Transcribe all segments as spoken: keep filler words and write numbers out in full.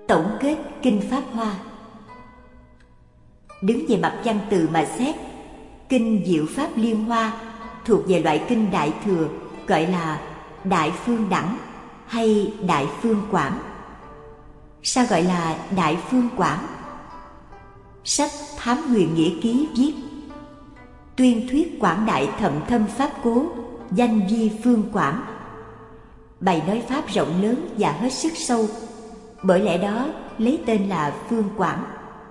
tổng kết Kinh Pháp Hoa. Đứng về mặt văn từ mà xét, Kinh Diệu Pháp Liên Hoa thuộc về loại kinh Đại Thừa, gọi là Đại Phương Đẳng hay Đại Phương Quảng. Sao gọi là Đại Phương Quảng? Sách Thám Huyền Nghĩa Ký viết: tuyên thuyết quảng đại thậm thâm pháp cố, danh vi phương quảng. Bày nói pháp rộng lớn và hết sức sâu, bởi lẽ đó lấy tên là Phương Quảng.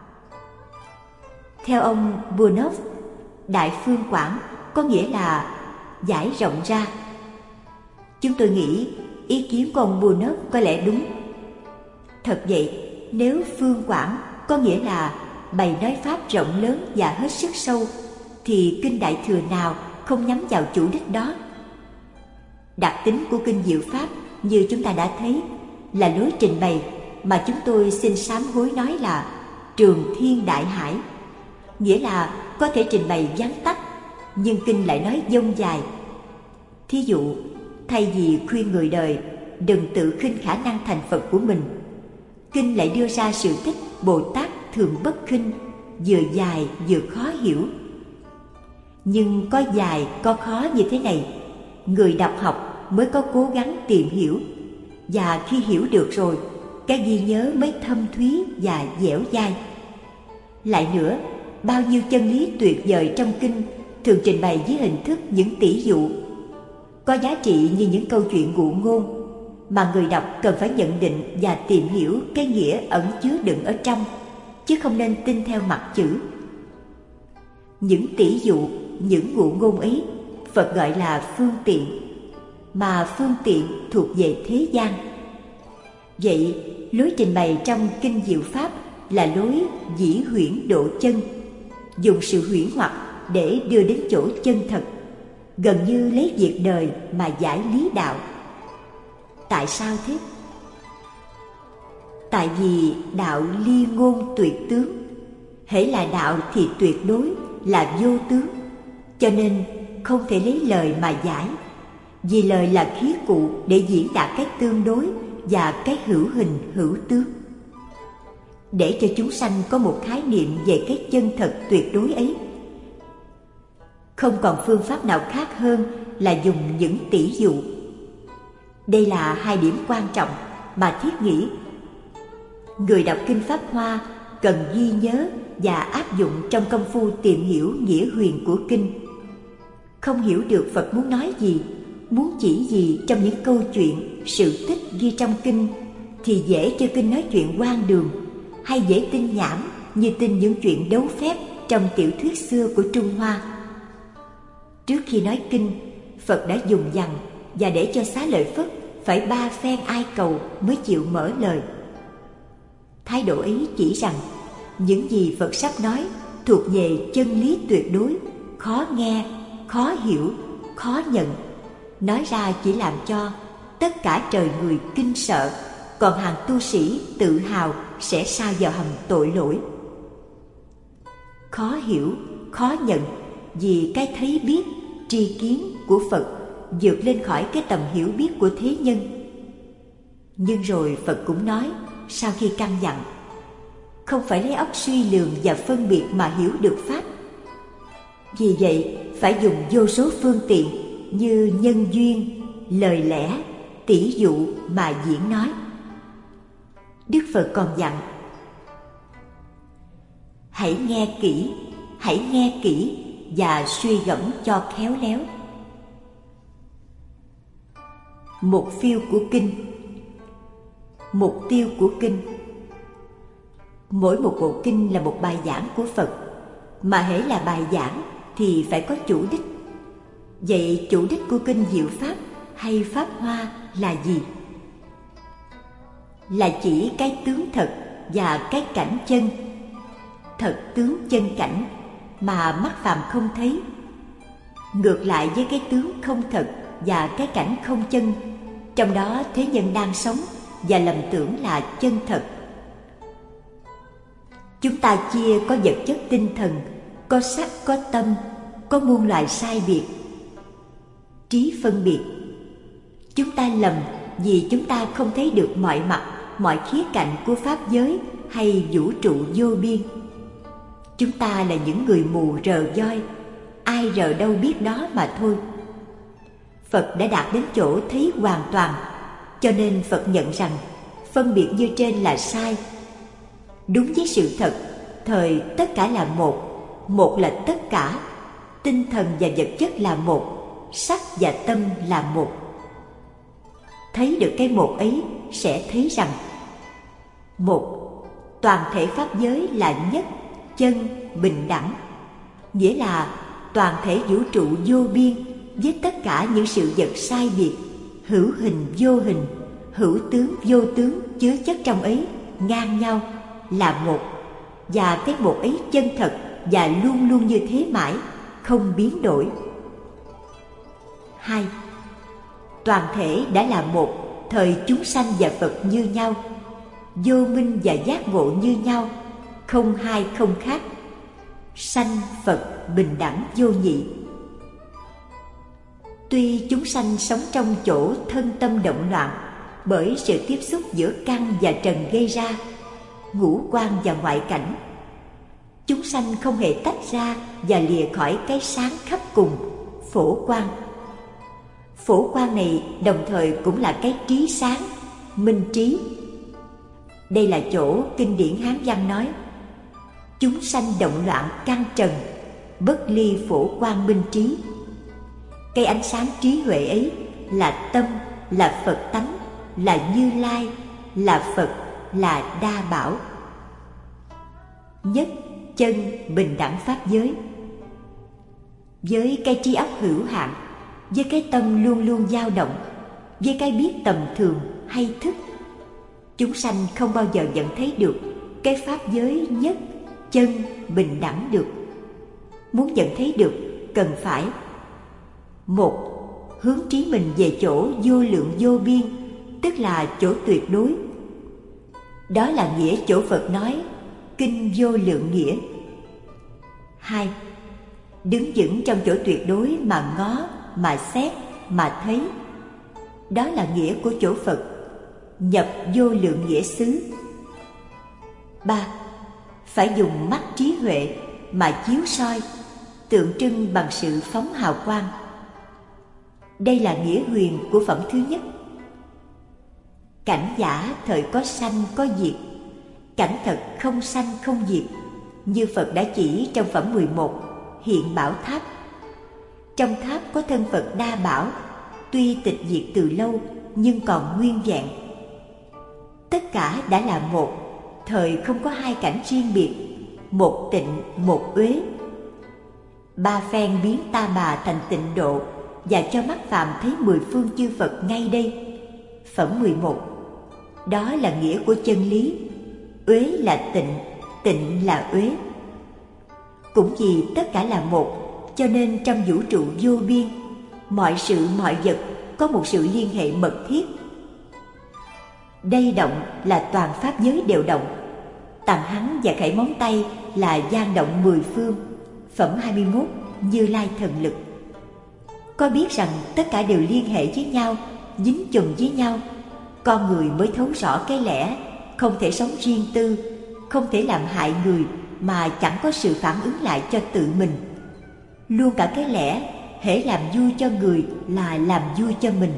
Theo ông Bunov, Đại Phương Quảng có nghĩa là giải rộng ra. Chúng tôi nghĩ ý kiến của ông Bunov có lẽ đúng. Thật vậy, nếu Phương Quảng có nghĩa là bày nói pháp rộng lớn và hết sức sâu, thì kinh Đại Thừa nào không nhắm vào chủ đích đó? Đặc tính của kinh Diệu Pháp như chúng ta đã thấy là lối trình bày mà chúng tôi xin sám hối nói là trường thiên đại hải, nghĩa là có thể trình bày vắn tắt, nhưng kinh lại nói dông dài. Thí dụ, thay vì khuyên người đời đừng tự khinh khả năng thành Phật của mình, kinh lại đưa ra sự tích Bồ Tát thường bất khinh, vừa dài vừa khó hiểu. Nhưng có dài có khó như thế này, người đọc học mới có cố gắng tìm hiểu, và khi hiểu được rồi, cái ghi nhớ mới thâm thúy và dẻo dai. Lại nữa, bao nhiêu chân lý tuyệt vời trong kinh thường trình bày dưới hình thức những tỷ dụ, có giá trị như những câu chuyện ngụ ngôn, mà người đọc cần phải nhận định và tìm hiểu cái nghĩa ẩn chứa đựng ở trong, chứ không nên tin theo mặt chữ. Những tỷ dụ, những ngụ ngôn ấy, Phật gọi là phương tiện, mà phương tiện thuộc về thế gian. Vậy, lối trình bày trong kinh Diệu Pháp là lối dĩ huyễn độ chân, dùng sự huyễn hoặc để đưa đến chỗ chân thật, gần như lấy việc đời mà giải lý đạo. Tại sao thế? Tại vì đạo ly ngôn tuyệt tướng, hễ là đạo thì tuyệt đối là vô tướng, cho nên không thể lấy lời mà giải, vì lời là khí cụ để diễn đạt cái tương đối và cái hữu hình hữu tướng. Để cho chúng sanh có một khái niệm về cái chân thật tuyệt đối ấy, không còn phương pháp nào khác hơn là dùng những tỷ dụ. Đây là hai điểm quan trọng mà thiết nghĩ người đọc kinh Pháp Hoa cần ghi nhớ và áp dụng trong công phu tìm hiểu nghĩa huyền của kinh. Không hiểu được Phật muốn nói gì, muốn chỉ gì trong những câu chuyện, sự tích ghi trong kinh, thì dễ cho kinh nói chuyện hoang đường, hay dễ tin nhảm như tin những chuyện đấu phép trong tiểu thuyết xưa của Trung Hoa. Trước khi nói kinh, Phật đã dùng dằng, và để cho Xá Lợi Phất phải ba phen ai cầu mới chịu mở lời. Thái độ ấy chỉ rằng những gì Phật sắp nói thuộc về chân lý tuyệt đối, khó nghe, khó hiểu, khó nhận. Nói ra chỉ làm cho tất cả trời người kinh sợ, còn hàng tu sĩ tự hào sẽ sa vào hầm tội lỗi. Khó hiểu, khó nhận vì cái thấy biết, tri kiến của Phật vượt lên khỏi cái tầm hiểu biết của thế nhân. Nhưng rồi Phật cũng nói, sau khi căn dặn, không phải lấy óc suy lường và phân biệt mà hiểu được Pháp. Vì vậy, phải dùng vô số phương tiện như nhân duyên, lời lẽ, tỷ dụ mà diễn nói. Đức Phật còn dặn, hãy nghe kỹ, hãy nghe kỹ và suy gẫm cho khéo léo. Mục tiêu của kinh. Mục tiêu của kinh. Mỗi một bộ kinh là một bài giảng của Phật, mà hễ là bài giảng thì phải có chủ đích. Vậy chủ đích của kinh Diệu Pháp hay Pháp Hoa là gì? Là chỉ cái tướng thật và cái cảnh chân, thật tướng chân cảnh mà mắt phàm không thấy. Ngược lại với cái tướng không thật và cái cảnh không chân, trong đó thế nhân đang sống và lầm tưởng là chân thật. Chúng ta chia có vật chất tinh thần, có sắc, có tâm, có muôn loài sai biệt, trí phân biệt. Chúng ta lầm vì chúng ta không thấy được mọi mặt mọi khía cạnh của pháp giới hay vũ trụ vô biên. Chúng ta là những người mù rờ voi, ai rờ đâu biết đó mà thôi. Phật đã đạt đến chỗ thấy hoàn toàn, cho nên Phật nhận rằng phân biệt như trên là sai. Đúng với sự thật, thời tất cả là một, một là tất cả, tinh thần và vật chất là một, sắc và tâm là một. Thấy được cái một ấy sẽ thấy rằng một, toàn thể pháp giới là nhất, chân, bình đẳng, nghĩa là toàn thể vũ trụ vô biên với tất cả những sự vật sai biệt, hữu hình vô hình, hữu tướng vô tướng chứa chất trong ấy ngang nhau là một, và cái một ấy chân thật và luôn luôn như thế mãi, không biến đổi. Hai, toàn thể đã là một, thời chúng sanh và Phật như nhau, vô minh và giác ngộ như nhau, không hai không khác, sanh Phật bình đẳng vô nhị. Tuy chúng sanh sống trong chỗ thân tâm động loạn bởi sự tiếp xúc giữa căn và trần gây ra, ngũ quan và ngoại cảnh, chúng sanh không hề tách ra và lìa khỏi cái sáng khắp cùng, phổ quang. Phổ quang này đồng thời cũng là cái trí sáng, minh trí. Đây là chỗ kinh điển Hán văn nói: chúng sanh động loạn căn trần, bất ly phổ quang minh trí. Cái ánh sáng trí huệ ấy là tâm, là Phật tánh, là Như Lai, là Phật, là Đa Bảo. Nhất, chân, bình đẳng pháp giới. Với cái trí óc hữu hạn, với cái tâm luôn luôn dao động, với cái biết tầm thường hay thức, chúng sanh không bao giờ nhận thấy được cái pháp giới nhất, chân, bình đẳng được. Muốn nhận thấy được, cần phải: một, hướng trí mình về chỗ vô lượng vô biên, tức là chỗ tuyệt đối. Đó là nghĩa chỗ Phật nói kinh vô lượng nghĩa. Hai, đứng vững trong chỗ tuyệt đối mà ngó, mà xét, mà thấy. Đó là nghĩa của chỗ Phật nhập vô lượng nghĩa xứ. Ba, phải dùng mắt trí huệ mà chiếu soi, tượng trưng bằng sự phóng hào quang. Đây là nghĩa huyền của phẩm thứ nhất. Cảnh giả thời có sanh có diệt, cảnh thật không sanh không diệt, như Phật đã chỉ trong phẩm mười một, hiện bảo tháp. Trong tháp có thân Phật Đa Bảo, tuy tịch diệt từ lâu nhưng còn nguyên vẹn. Tất cả đã là một, thời không có hai cảnh riêng biệt, một tịnh một uế. Ba phen biến ta bà thành tịnh độ, và cho mắt phàm thấy mười phương chư Phật ngay đây. Phẩm mười một. Đó là nghĩa của chân lý. Uế là tịnh, tịnh là uế. Cũng vì tất cả là một, cho nên trong vũ trụ vô biên, mọi sự mọi vật có một sự liên hệ mật thiết. Đây động là toàn pháp giới đều động. Tạng hắn và khẩy móng tay là gian động mười phương. Phẩm hai mươi mốt, Như Lai thần lực. Có biết rằng tất cả đều liên hệ với nhau, dính chùm với nhau, con người mới thấu rõ cái lẽ không thể sống riêng tư, không thể làm hại người mà chẳng có sự phản ứng lại cho tự mình. Luôn cả cái lẽ hễ làm vui cho người là làm vui cho mình.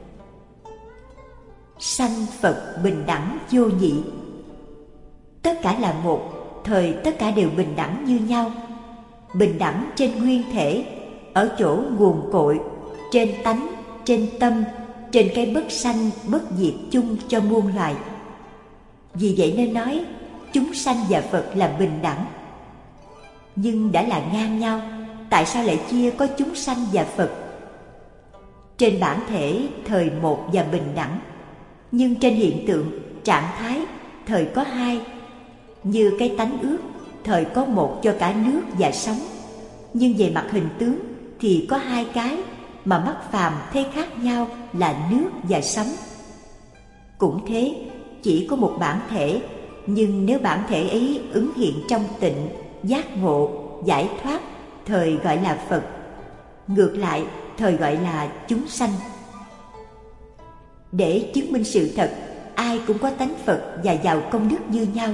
Sanh Phật bình đẳng vô nhị. Tất cả là một, thời tất cả đều bình đẳng như nhau. Bình đẳng trên nguyên thể, ở chỗ nguồn cội, trên tánh, trên tâm, trên cái bất sanh bất diệt chung cho muôn loài. Vì vậy nên nói chúng sanh và Phật là bình đẳng. Nhưng đã là ngang nhau, tại sao lại chia có chúng sanh và Phật? Trên bản thể thời một và bình đẳng, nhưng trên hiện tượng, trạng thái thời có hai. Như cái tánh ướt, thời có một cho cả nước và sóng, nhưng về mặt hình tướng thì có hai cái mà mắt phàm thấy khác nhau là nước và sóng. Cũng thế, chỉ có một bản thể, nhưng nếu bản thể ấy ứng hiện trong tịnh, giác ngộ, giải thoát, thời gọi là Phật. Ngược lại, thời gọi là chúng sanh. Để chứng minh sự thật, ai cũng có tánh Phật và giàu công đức như nhau.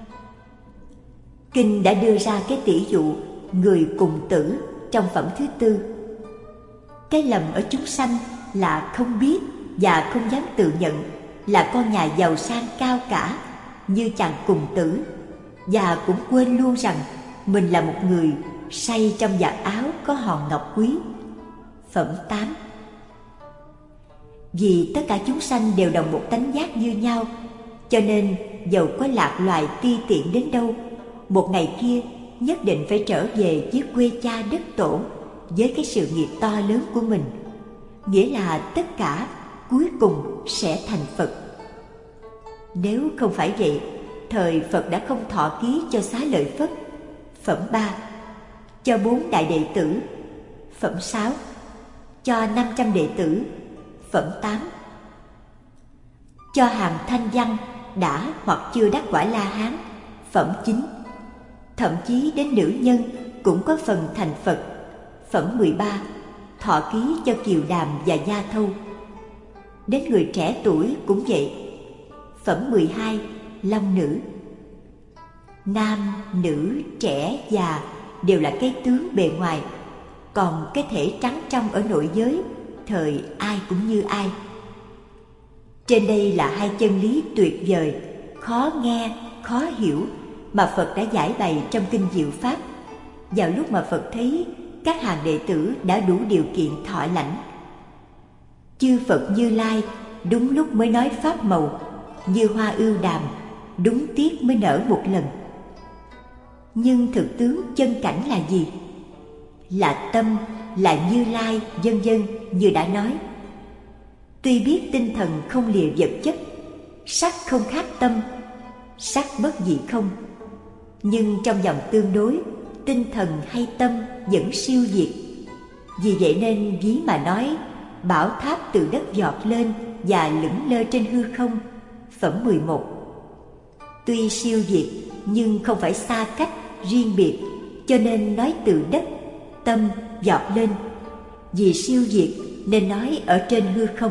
Kinh đã đưa ra cái tỷ dụ người cùng tử trong phẩm thứ tư. Cái lầm ở chúng sanh là không biết và không dám tự nhận là con nhà giàu sang cao cả như chàng cùng tử, và cũng quên luôn rằng mình là một người say trong vạt áo có hòn ngọc quý. Phẩm tám. Vì tất cả chúng sanh đều đồng một tánh giác như nhau, cho nên dầu có lạc loài ti tiện đến đâu, một ngày kia nhất định phải trở về với quê cha đất tổ với cái sự nghiệp to lớn của mình. Nghĩa là tất cả cuối cùng sẽ thành Phật. Nếu không phải vậy, thời Phật đã không thọ ký cho Xá Lợi Phất. Phẩm ba. Cho bốn đại đệ tử. Phẩm sáu. Cho năm trăm đệ tử. Phẩm tám. Cho hàng thanh văn đã hoặc chưa đắc quả La Hán. Phẩm chín. Thậm chí đến nữ nhân cũng có phần thành Phật. Phẩm mười ba. Thọ ký cho Kiều Đàm và Gia Thâu. Đến người trẻ tuổi cũng vậy. Phẩm mười hai. Long nữ. Nam, nữ, trẻ, già đều là cái tướng bề ngoài, còn cái thể trắng trong ở nội giới thời ai cũng như ai. Trên đây là hai chân lý tuyệt vời, khó nghe, khó hiểu mà Phật đã giải bày trong Kinh Diệu Pháp. Vào lúc mà Phật thấy các hàng đệ tử đã đủ điều kiện thọ lãnh, chư Phật Như Lai đúng lúc mới nói pháp màu, như hoa ưu đàm đúng tiết mới nở một lần. Nhưng thực tướng chân cảnh là gì? Là tâm, là Như Lai, vân vân như đã nói. Tuy biết tinh thần không lìa vật chất, sắc không khác tâm, sắc bất dị không, nhưng trong dòng tương đối, tinh thần hay tâm vẫn siêu diệt. Vì vậy nên ví mà nói, bảo tháp từ đất giọt lên và lững lơ trên hư không. Phẩm mười một. Tuy siêu diệt nhưng không phải xa cách, riêng biệt, cho nên nói từ đất, tâm giọt lên. Vì siêu diệt nên nói ở trên hư không.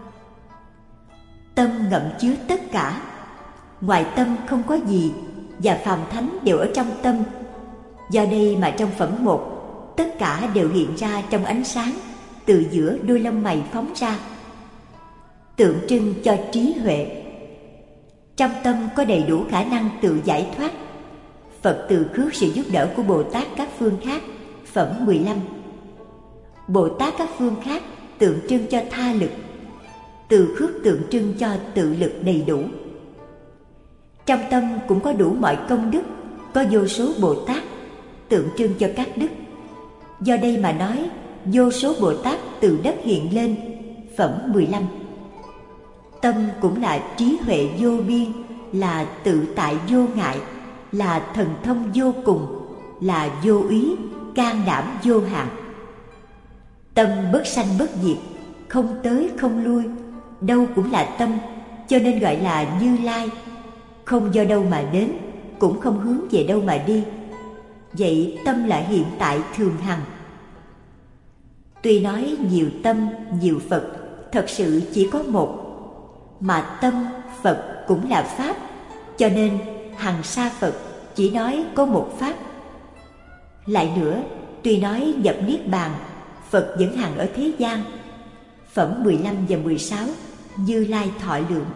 Tâm ngậm chứa tất cả, ngoài tâm không có gì, và phàm thánh đều ở trong tâm. Do đây mà trong phẩm một, tất cả đều hiện ra trong ánh sáng từ giữa đôi lông mày phóng ra, tượng trưng cho trí huệ. Trong tâm có đầy đủ khả năng tự giải thoát. Phật từ khước sự giúp đỡ của Bồ Tát các phương khác. Phẩm mười lăm. Bồ Tát các phương khác tượng trưng cho tha lực, từ khước tượng trưng cho tự lực đầy đủ. Trong tâm cũng có đủ mọi công đức, có vô số Bồ Tát tượng trưng cho các đức. Do đây mà nói vô số Bồ Tát từ đất hiện lên. Phẩm mười lăm. Tâm cũng là trí huệ vô biên, là tự tại vô ngại, là thần thông vô cùng, là vô úy, can đảm vô hạn. Tâm bất sanh bất diệt, không tới không lui, đâu cũng là tâm, cho nên gọi là Như Lai. Không do đâu mà đến, cũng không hướng về đâu mà đi. Vậy tâm là hiện tại thường hằng. Tuy nói nhiều tâm, nhiều Phật, thật sự chỉ có một. Mà tâm, Phật cũng là Pháp, cho nên hằng sa Phật chỉ nói có một Pháp. Lại nữa, tuy nói nhập Niết Bàn, Phật vẫn hằng ở thế gian. Phẩm mười lăm và mười sáu, Như Lai thọ lượng.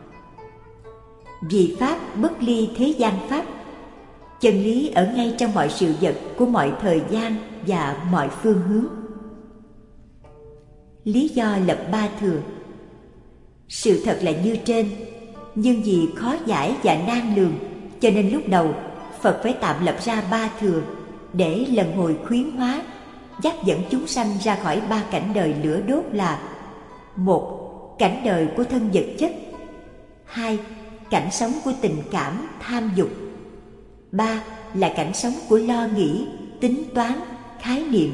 Vì Pháp bất ly thế gian Pháp, chân lý ở ngay trong mọi sự vật của mọi thời gian và mọi phương hướng. Lý do lập ba thừa. Sự thật là như trên, nhưng vì khó giải và nan lường, cho nên lúc đầu Phật phải tạm lập ra ba thừa để lần hồi khuyến hóa, dắt dẫn chúng sanh ra khỏi ba cảnh đời lửa đốt là: một, cảnh đời của thân vật chất; hai, cảnh sống của tình cảm, tham dục; ba là cảnh sống của lo nghĩ, tính toán, khái niệm.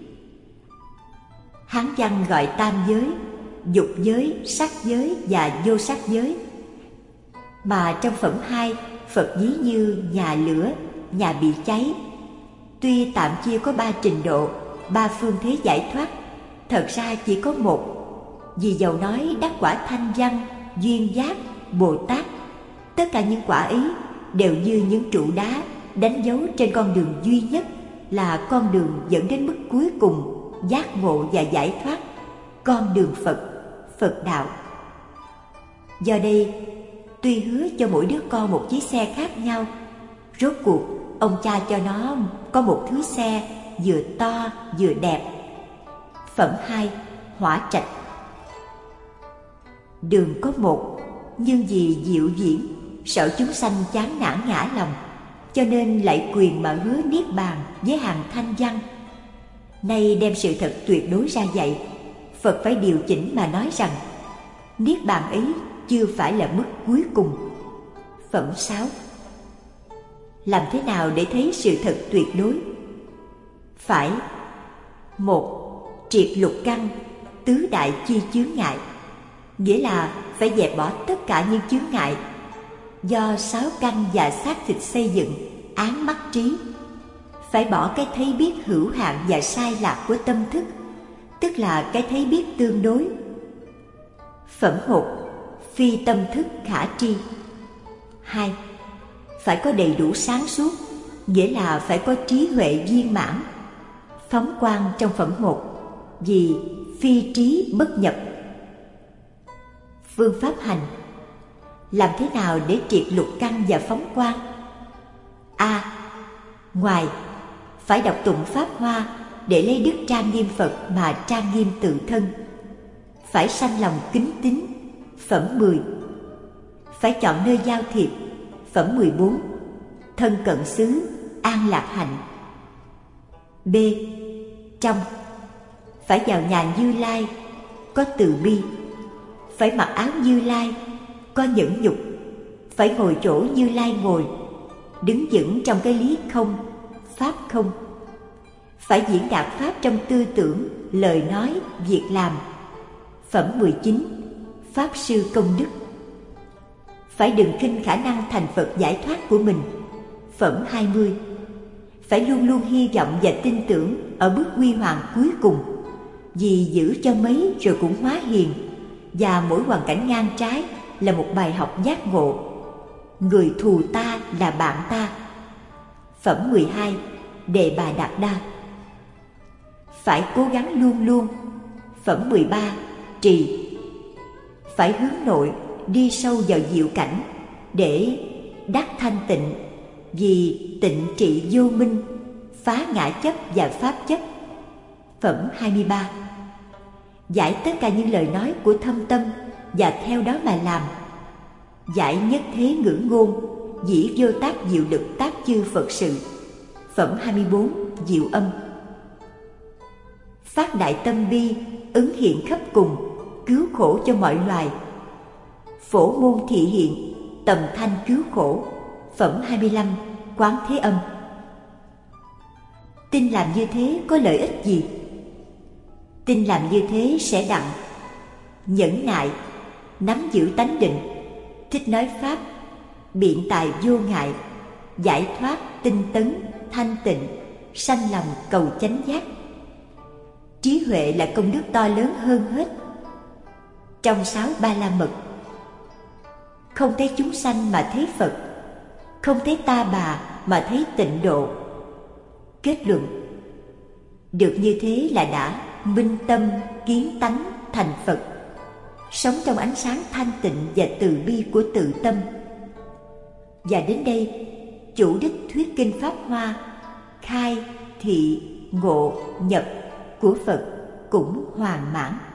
Hán văn gọi tam giới: dục giới, sắc giới và vô sắc giới. Mà trong phẩm hai, Phật ví như nhà lửa, nhà bị cháy. Tuy tạm chia có ba trình độ, ba phương thế giải thoát, thật ra chỉ có một. Vì dầu nói đắc quả thanh văn, duyên giác, Bồ Tát, tất cả những quả ấy đều như những trụ đá đánh dấu trên con đường duy nhất, là con đường dẫn đến mức cuối cùng, giác ngộ và giải thoát, con đường Phật, Phật đạo. Do đây, tuy hứa cho mỗi đứa con một chiếc xe khác nhau, rốt cuộc ông cha cho nó có một thứ xe vừa to vừa đẹp. Phẩm hai. Hỏa trạch. Đường có một, nhưng vì diệu diễn, sợ chúng sanh chán nản ngã lòng, cho nên lại quyền mà hứa niết bàn với hàng thanh văn. Nay đem sự thật tuyệt đối ra dạy, Phật phải điều chỉnh mà nói rằng niết bàn ấy chưa phải là mức cuối cùng. Phẩm sáu. Làm thế nào để thấy sự thật tuyệt đối? Phải: một. Triệt lục căn, tứ đại chi chướng ngại, nghĩa là phải dẹp bỏ tất cả những chướng ngại do sáu căn và xác thịt xây dựng, ám mắt trí. Phải bỏ cái thấy biết hữu hạn và sai lạc của tâm thức, tức là cái thấy biết tương đối. Phẩm một. Phi tâm thức khả tri. Hai. Phải có đầy đủ sáng suốt, nghĩa là phải có trí huệ viên mãn. Phóng quang trong phẩm một, vì phi trí bất nhập. Phương pháp hành. Làm thế nào để triệt lục căn và phóng quang? A. Ngoài, phải đọc tụng pháp hoa để lấy đức trang nghiêm Phật mà trang nghiêm tự thân. Phải sanh lòng kính tín. Phẩm mười. Phải chọn nơi giao thiệp. Phẩm mười bốn. Thân cận xứ, an lạc hạnh. B. Trong, phải vào nhà Như Lai, có từ bi. Phải mặc áo Như Lai, có nhẫn nhục. Phải ngồi chỗ Như Lai ngồi, đứng vững trong cái lý không, pháp không. Phải diễn đạt pháp trong tư tưởng, lời nói, việc làm. Phẩm mười chín. Pháp sư công đức. Phải đừng khinh khả năng thành Phật giải thoát của mình. Phẩm hai mươi. Phải luôn luôn hy vọng và tin tưởng ở bước huy hoàng cuối cùng, vì giữ cho mấy rồi cũng hóa hiền, và mỗi hoàn cảnh ngang trái là một bài học giác ngộ. Người thù ta là bạn ta. Phẩm mười hai. Đề Bà Đạt Đa. Phải cố gắng luôn luôn. Phẩm mười ba. Trì. Phải hướng nội, đi sâu vào diệu cảnh để đắc thanh tịnh, vì tịnh trị vô minh, phá ngã chấp và pháp chấp. Phẩm hai mươi ba. Giải tất cả những lời nói của thâm tâm và theo đó mà làm. Giải nhất thế ngữ ngôn, dĩ vô tác diệu lực tác chư Phật sự. Phẩm hai mươi bốn. Diệu âm. Phát đại tâm bi, ứng hiện khắp cùng, cứu khổ cho mọi loài. Phổ môn thị hiện, tầm thanh cứu khổ. Phẩm hai mươi lăm. Quán thế âm. Tin làm như thế có lợi ích gì? Tin làm như thế sẽ đặng nhẫn nại, nắm giữ tánh định, thích nói pháp, biện tài vô ngại, giải thoát tinh tấn, thanh tịnh, sanh lòng cầu chánh giác. Trí huệ là công đức to lớn hơn hết. Trong sáu ba la mật, không thấy chúng sanh mà thấy Phật, không thấy ta bà mà thấy tịnh độ. Kết luận: được như thế là đã minh tâm kiến tánh thành Phật, sống trong ánh sáng thanh tịnh và từ bi của tự tâm. Và đến đây, chủ đích thuyết kinh Pháp Hoa, khai thị ngộ nhập của Phật cũng hoàn mãn.